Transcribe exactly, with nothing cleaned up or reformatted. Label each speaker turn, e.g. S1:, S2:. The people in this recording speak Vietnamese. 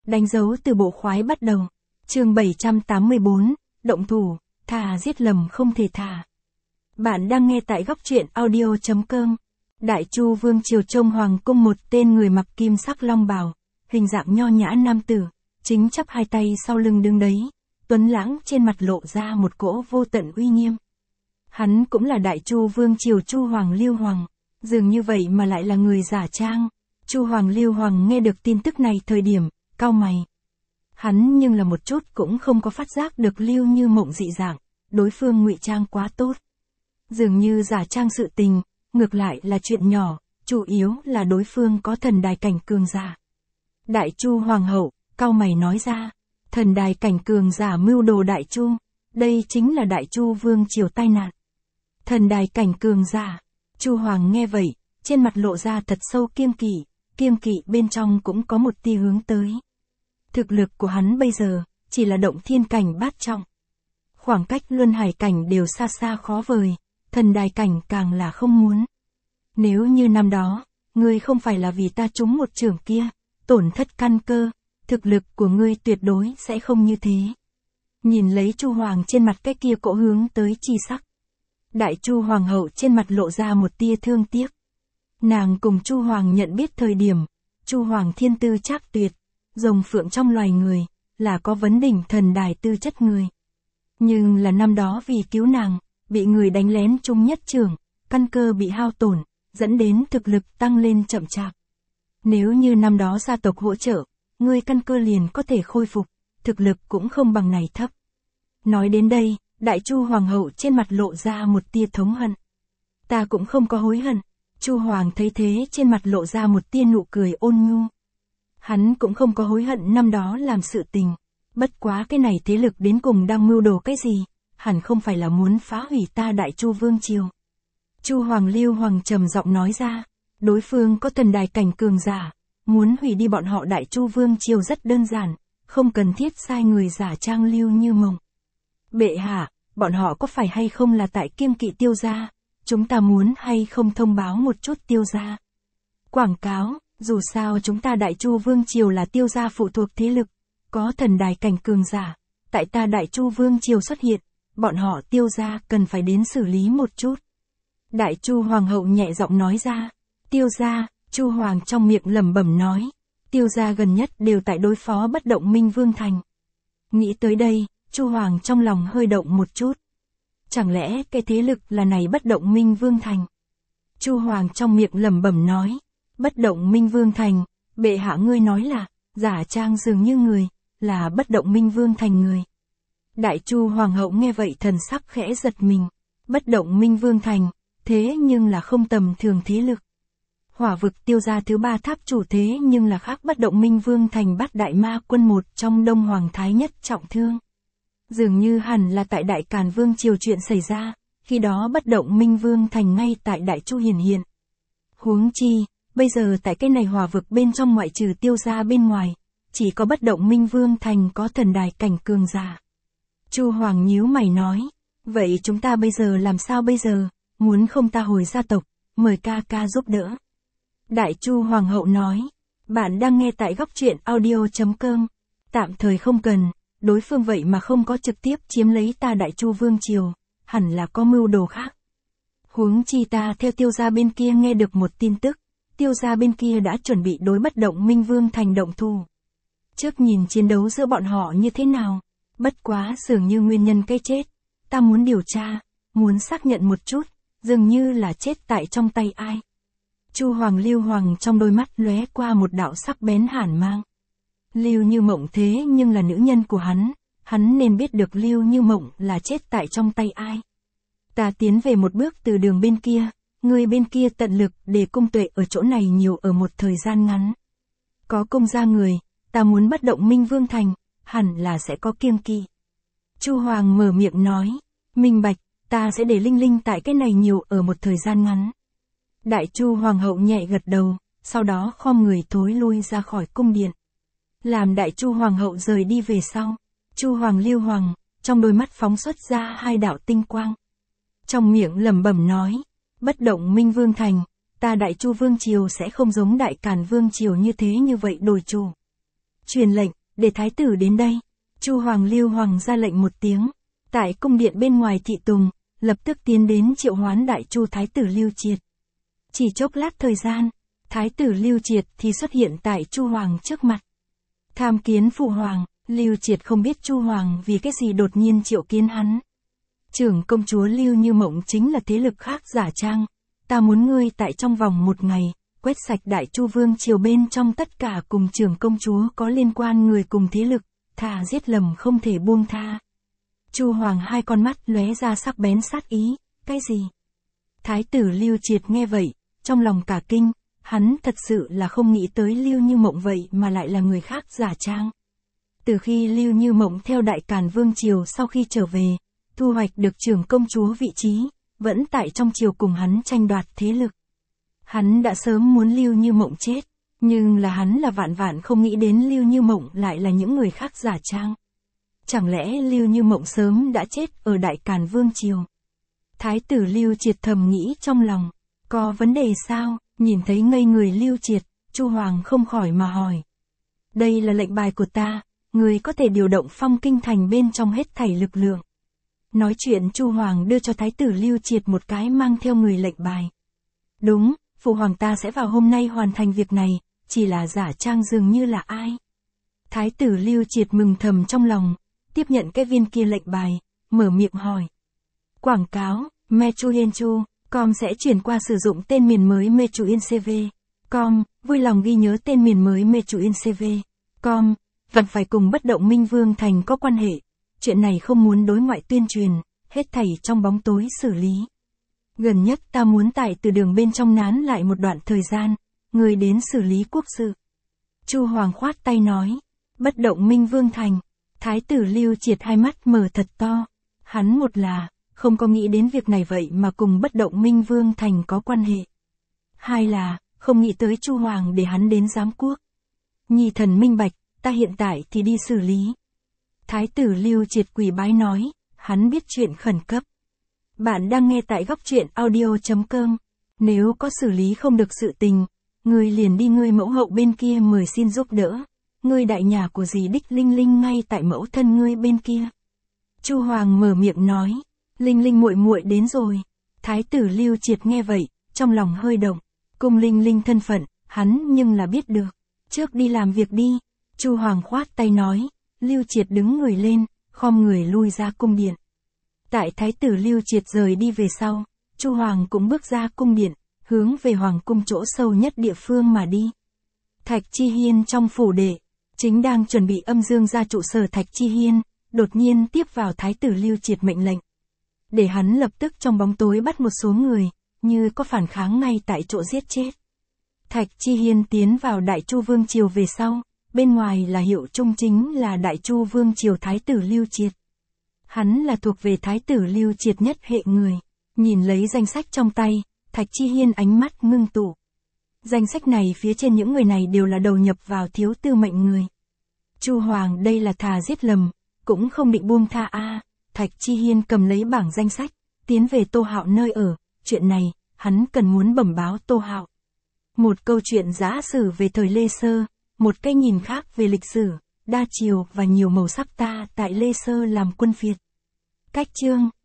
S1: Đánh dấu từ bộ khoái bắt đầu. Chương bảy trăm tám mươi bốn, động thủ, thà giết lầm không thể thà. Bạn đang nghe tại góc truyện audio chấm com. Đại Chu vương triều Trông Hoàng cung, một tên người mặc kim sắc long bào, hình dạng nho nhã nam tử, chính chắp hai tay sau lưng đứng đấy, tuấn lãng trên mặt lộ ra một cỗ vô tận uy nghiêm. Hắn cũng là Đại Chu vương triều Chu Hoàng Lưu Hoàng, dường như vậy mà lại là người giả trang. Chu Hoàng Lưu Hoàng nghe được tin tức này thời điểm, cau mày. Hắn nhưng là một chút cũng không có phát giác được Lưu Như Mộng dị dạng, đối phương ngụy trang quá tốt. Dường như giả trang sự tình, ngược lại là chuyện nhỏ, chủ yếu là đối phương có thần đài cảnh cường giả. Đại Chu Hoàng hậu, cau mày nói ra, thần đài cảnh cường giả mưu đồ Đại Chu, đây chính là Đại Chu vương triều tai nạn. Thần đài cảnh cường giả, Chu Hoàng nghe vậy, trên mặt lộ ra thật sâu kiêng kỵ, kiêng kỵ bên trong cũng có một tia hướng tới. Thực lực của hắn bây giờ, chỉ là động thiên cảnh bát trọng. Khoảng cách luân hải cảnh đều xa xa khó vời, thần đài cảnh càng là không muốn. Nếu như năm đó, ngươi không phải là vì ta trúng một chưởng kia, tổn thất căn cơ, thực lực của ngươi tuyệt đối sẽ không như thế. Nhìn lấy Chu Hoàng trên mặt cái kia cỗ hướng tới chi sắc. Đại Chu Hoàng hậu trên mặt lộ ra một tia thương tiếc. Nàng cùng Chu Hoàng nhận biết thời điểm, Chu Hoàng thiên tư trác tuyệt, rồng phượng trong loài người, là có vấn đỉnh thần đài tư chất người. Nhưng là năm đó vì cứu nàng, bị người đánh lén trung nhất chưởng, căn cơ bị hao tổn, dẫn đến thực lực tăng lên chậm chạp. Nếu như năm đó gia tộc hỗ trợ, ngươi căn cơ liền có thể khôi phục, thực lực cũng không bằng này thấp. Nói đến đây, Đại Chu Hoàng hậu trên mặt lộ ra một tia thống hận. Ta cũng không có hối hận. Chu Hoàng thấy thế trên mặt lộ ra một tia nụ cười ôn nhu. Hắn cũng không có hối hận năm đó làm sự tình. Bất quá cái này thế lực đến cùng đang mưu đồ cái gì, hẳn không phải là muốn phá hủy ta Đại Chu vương triều. Chu Hoàng Lưu Hoàng trầm giọng nói ra, đối phương có thần đài cảnh cường giả, muốn hủy đi bọn họ Đại Chu vương triều rất đơn giản, không cần thiết sai người giả trang Lưu Như Mộng. Bệ hạ, bọn họ có phải hay không là tại kiêng kỵ Tiêu gia? Chúng ta muốn hay không thông báo một chút Tiêu gia? Quảng cáo, dù sao chúng ta Đại Chu vương triều là Tiêu gia phụ thuộc thế lực, có thần đài cảnh cường giả, tại ta Đại Chu vương triều xuất hiện, bọn họ Tiêu gia cần phải đến xử lý một chút. Đại Chu Hoàng hậu nhẹ giọng nói ra, Tiêu gia, Chu Hoàng trong miệng lẩm bẩm nói, Tiêu gia gần nhất đều tại đối phó Bất Động Minh Vương thành. Nghĩ tới đây, Chu Hoàng trong lòng hơi động một chút. Chẳng lẽ cái thế lực là này Bất Động Minh Vương thành? Chu Hoàng trong miệng lẩm bẩm nói, Bất Động Minh Vương thành, bệ hạ ngươi nói là, giả trang dường như người, là Bất Động Minh Vương thành người. Đại Chu Hoàng hậu nghe vậy thần sắc khẽ giật mình, Bất Động Minh Vương thành, thế nhưng là không tầm thường thế lực. Hỏa vực Tiêu gia thứ ba tháp chủ thế nhưng là khác Bất Động Minh Vương thành Bát Đại Ma Quân một trong Đông Hoàng Thái nhất trọng thương. Dường như hẳn là tại Đại Càn Vương triều chuyện xảy ra, khi đó Bất Động Minh Vương thành ngay tại Đại Chu hiển hiện. Huống chi, bây giờ tại cái này hỏa vực bên trong ngoại trừ Tiêu gia bên ngoài, chỉ có Bất Động Minh Vương thành có thần đài cảnh cường giả. Chu Hoàng nhíu mày nói, vậy chúng ta bây giờ làm sao bây giờ, muốn không ta hồi gia tộc, mời ca ca giúp đỡ. Đại Chu Hoàng hậu nói, bạn đang nghe tại góc truyện audio chấm com, tạm thời không cần. Đối phương vậy mà không có trực tiếp chiếm lấy ta Đại Chu vương triều, hẳn là có mưu đồ khác. Huống chi ta theo Tiêu gia bên kia nghe được một tin tức, Tiêu gia bên kia đã chuẩn bị đối Bất Động Minh Vương thành động thủ. Trước nhìn chiến đấu giữa bọn họ như thế nào, bất quá dường như nguyên nhân cái chết, ta muốn điều tra, muốn xác nhận một chút, dường như là chết tại trong tay ai. Chu Hoàng Lưu Hoàng trong đôi mắt lóe qua một đạo sắc bén hàn mang. Lưu Như Mộng thế nhưng là nữ nhân của hắn, hắn nên biết được Lưu Như Mộng là chết tại trong tay ai. Ta tiến về một bước từ đường bên kia, người bên kia tận lực để cung tuệ ở chỗ này nhiều ở một thời gian ngắn. Có công gia người, ta muốn Bất Động Minh Vương thành, hẳn là sẽ có kiêng kỵ. Chu Hoàng mở miệng nói, minh bạch, ta sẽ để Linh Linh tại cái này nhiều ở một thời gian ngắn. Đại Chu Hoàng hậu nhẹ gật đầu, sau đó khom người thối lui ra khỏi cung điện. Làm Đại Chu Hoàng hậu rời đi về sau, Chu Hoàng Lưu Hoàng, trong đôi mắt phóng xuất ra hai đạo tinh quang. Trong miệng lẩm bẩm nói, Bất Động Minh Vương thành, ta Đại Chu vương triều sẽ không giống Đại Càn vương triều như thế như vậy đổi chủ. Truyền lệnh, để thái tử đến đây. Chu Hoàng Lưu Hoàng ra lệnh một tiếng. Tại cung điện bên ngoài thị tùng, lập tức tiến đến triệu hoán đại chu thái tử Lưu Triệt. Chỉ chốc lát thời gian, thái tử Lưu Triệt thì xuất hiện tại Chu Hoàng trước mặt. Tham kiến phụ hoàng, Lưu Triệt không biết Chu Hoàng vì cái gì đột nhiên triệu kiến hắn. Trưởng công chúa Lưu Như Mộng chính là thế lực khác giả trang, ta muốn ngươi tại trong vòng một ngày, quét sạch đại chu vương triều bên trong tất cả cùng trưởng công chúa có liên quan người cùng thế lực, thà giết lầm không thể buông tha. Chu Hoàng hai con mắt lóe ra sắc bén sát ý, cái gì? Thái tử Lưu Triệt nghe vậy, trong lòng cả kinh, hắn thật sự là không nghĩ tới Lưu Như Mộng vậy mà lại là người khác giả trang. Từ khi Lưu Như Mộng theo Đại Càn Vương Triều sau khi trở về, thu hoạch được trưởng công chúa vị trí, vẫn tại trong triều cùng hắn tranh đoạt thế lực. Hắn đã sớm muốn Lưu Như Mộng chết, nhưng là hắn là vạn vạn không nghĩ đến Lưu Như Mộng lại là những người khác giả trang. Chẳng lẽ Lưu Như Mộng sớm đã chết ở Đại Càn Vương Triều? Thái tử Lưu Triệt thầm nghĩ trong lòng, có vấn đề sao? Nhìn thấy ngây người Lưu Triệt, Chu Hoàng không khỏi mà hỏi. Đây là lệnh bài của ta, người có thể điều động Phong Kinh Thành bên trong hết thảy lực lượng. Nói chuyện Chu Hoàng đưa cho thái tử Lưu Triệt một cái mang theo người lệnh bài. Đúng, phụ hoàng ta sẽ vào hôm nay hoàn thành việc này, chỉ là giả trang dường như là ai. Thái tử Lưu Triệt mừng thầm trong lòng, tiếp nhận cái viên kia lệnh bài, mở miệng hỏi. Quảng cáo, Mechuyenchu, com sẽ chuyển qua sử dụng tên miền mới Mechuincv. Com, vui lòng ghi nhớ tên miền mới Mechuincv. Com, vẫn phải cùng Bất Động Minh Vương Thành có quan hệ. Chuyện này không muốn đối ngoại tuyên truyền, hết thảy trong bóng tối xử lý. Gần nhất ta muốn tại từ đường bên trong nán lại một đoạn thời gian, người đến xử lý quốc sự. Chu Hoàng khoát tay nói, Bất Động Minh Vương Thành. Thái tử Lưu Triệt hai mắt mở thật to. Hắn một là, không có nghĩ đến việc này vậy mà cùng Bất Động Minh Vương Thành có quan hệ. Hai là, không nghĩ tới Chu Hoàng để hắn đến giám quốc. Nhi thần minh bạch, ta hiện tại thì đi xử lý. Thái tử Lưu Triệt quỳ bái nói, hắn biết chuyện khẩn cấp. Bạn đang nghe tại góc truyện audio chấm com. Nếu có xử lý không được sự tình, ngươi liền đi ngươi mẫu hậu bên kia mời xin giúp đỡ. Ngươi đại nhà của dì đích Linh Linh ngay tại mẫu thân ngươi bên kia. Chu Hoàng mở miệng nói, Linh Linh muội muội đến rồi. Thái tử Lưu Triệt nghe vậy, trong lòng hơi động. Cung Linh Linh thân phận, hắn nhưng là biết được. Trước đi làm việc đi. Chu Hoàng khoát tay nói. Lưu Triệt đứng người lên, khom người lui ra cung điện. Tại thái tử Lưu Triệt rời đi về sau, Chu Hoàng cũng bước ra cung điện, hướng về hoàng cung chỗ sâu nhất địa phương mà đi. Thạch Chi Hiên trong phủ đệ, chính đang chuẩn bị âm dương ra trụ sở Thạch Chi Hiên, đột nhiên tiếp vào thái tử Lưu Triệt mệnh lệnh. Để hắn lập tức trong bóng tối bắt một số người, như có phản kháng ngay tại chỗ giết chết. Thạch Chi Hiên tiến vào Đại Chu Vương Triều về sau, bên ngoài là hiệu trung chính là Đại Chu Vương Triều thái tử Lưu Triệt. Hắn là thuộc về thái tử Lưu Triệt nhất hệ người. Nhìn lấy danh sách trong tay, Thạch Chi Hiên ánh mắt ngưng tụ. Danh sách này phía trên những người này đều là đầu nhập vào thiếu tư mệnh người. Chu Hoàng đây là thà giết lầm, cũng không định buông tha a. Thạch Chi Hiên cầm lấy bảng danh sách, tiến về Tô Hạo nơi ở, chuyện này, hắn cần muốn bẩm báo Tô Hạo. Một câu chuyện giả sử về thời Lê Sơ, một cái nhìn khác về lịch sử, đa chiều và nhiều màu sắc ta tại Lê Sơ làm quân phiệt. Cách chương